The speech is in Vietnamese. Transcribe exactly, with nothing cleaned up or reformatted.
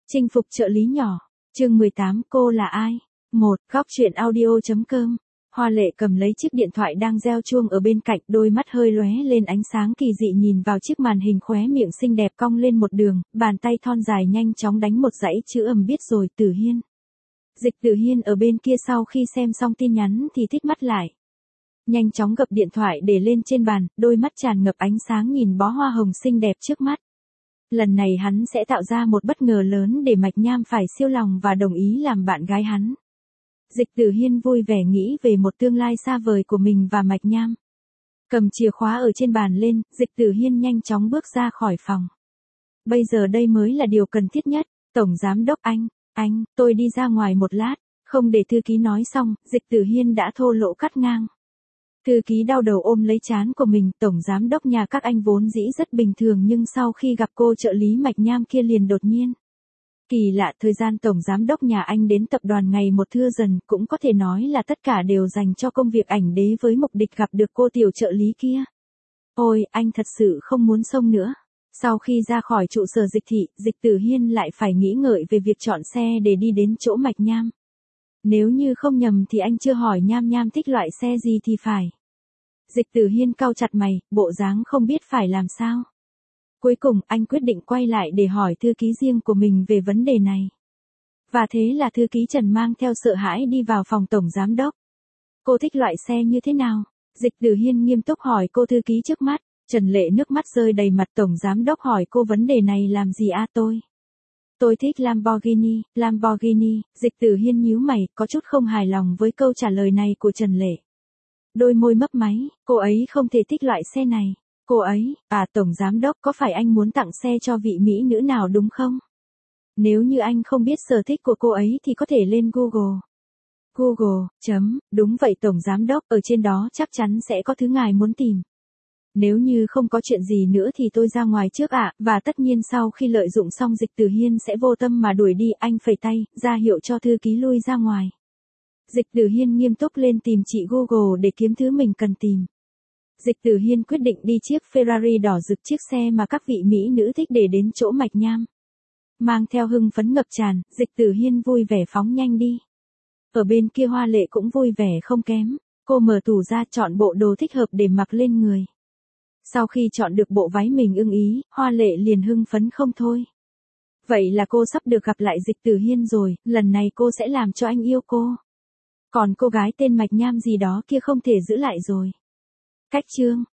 Chinh phục trợ lý nhỏ. Chương mười tám, cô là ai? một. Góc truyện audio chấm com. Hoa Lệ cầm lấy chiếc điện thoại đang reo chuông ở bên cạnh, đôi mắt hơi lóe lên ánh sáng kỳ dị nhìn vào chiếc màn hình, khóe miệng xinh đẹp cong lên một đường, bàn tay thon dài nhanh chóng đánh một dãy chữ ầm biết rồi, Tử Hiên. Dịch Tử Hiên ở bên kia sau khi xem xong tin nhắn thì thít mắt lại. Nhanh chóng gập điện thoại để lên trên bàn, đôi mắt tràn ngập ánh sáng nhìn bó hoa hồng xinh đẹp trước mắt. Lần này hắn sẽ tạo ra một bất ngờ lớn để Mạch Nham phải siêu lòng và đồng ý làm bạn gái hắn. Dịch Tử Hiên vui vẻ nghĩ về một tương lai xa vời của mình và Mạch Nham. Cầm chìa khóa ở trên bàn lên, Dịch Tử Hiên nhanh chóng bước ra khỏi phòng. Bây giờ đây mới là điều cần thiết nhất. Tổng giám đốc anh, anh, tôi đi ra ngoài một lát. Không để thư ký nói xong, Dịch Tử Hiên đã thô lỗ cắt ngang. Thư ký đau đầu ôm lấy trán của mình, tổng giám đốc nhà các anh vốn dĩ rất bình thường nhưng sau khi gặp cô trợ lý Mạch Nham kia liền đột nhiên. Kỳ lạ, thời gian tổng giám đốc nhà anh đến tập đoàn ngày một thưa dần, cũng có thể nói là tất cả đều dành cho công việc ảnh đế với mục đích gặp được cô tiểu trợ lý kia. Ôi, anh thật sự không muốn xông nữa. Sau khi ra khỏi trụ sở Dịch thị, Dịch Tử Hiên lại phải nghĩ ngợi về việc chọn xe để đi đến chỗ Mạch Nham. Nếu như không nhầm thì anh chưa hỏi Nham Nham thích loại xe gì thì phải. Dịch Tử Hiên cau chặt mày, bộ dáng không biết phải làm sao. Cuối cùng anh quyết định quay lại để hỏi thư ký riêng của mình về vấn đề này. Và thế là thư ký Trần mang theo sợ hãi đi vào phòng tổng giám đốc. Cô thích loại xe như thế nào? Dịch Tử Hiên nghiêm túc hỏi cô thư ký trước mắt. Trần Lệ nước mắt rơi đầy mặt, tổng giám đốc hỏi cô vấn đề này làm gì à? tôi. Tôi thích Lamborghini, Lamborghini. Dịch Tử Hiên nhíu mày, có chút không hài lòng với câu trả lời này của Trần Lệ. Đôi môi mấp máy, cô ấy không thể thích loại xe này. Cô ấy, à tổng giám đốc, có phải anh muốn tặng xe cho vị mỹ nữ nào đúng không? Nếu như anh không biết sở thích của cô ấy thì có thể lên Google. Google, chấm, đúng vậy tổng giám đốc, ở trên đó chắc chắn sẽ có thứ ngài muốn tìm. Nếu như không có chuyện gì nữa thì tôi ra ngoài trước ạ, à, và tất nhiên sau khi lợi dụng xong Dịch Tử Hiên sẽ vô tâm mà đuổi đi, anh phẩy tay, ra hiệu cho thư ký lui ra ngoài. Dịch Tử Hiên nghiêm túc lên tìm chị Google để kiếm thứ mình cần tìm. Dịch Tử Hiên quyết định đi chiếc Ferrari đỏ rực, chiếc xe mà các vị mỹ nữ thích, để đến chỗ Mạch Nham. Mang theo hưng phấn ngập tràn, Dịch Tử Hiên vui vẻ phóng nhanh đi. Ở bên kia Hoa Lệ cũng vui vẻ không kém, cô mở tủ ra chọn bộ đồ thích hợp để mặc lên người. Sau khi chọn được bộ váy mình ưng ý, Hoa Lệ liền hưng phấn không thôi. Vậy là cô sắp được gặp lại Dịch Tử Hiên rồi, lần này cô sẽ làm cho anh yêu cô. Còn cô gái tên Mạch Nham gì đó kia không thể giữ lại rồi. Cách chương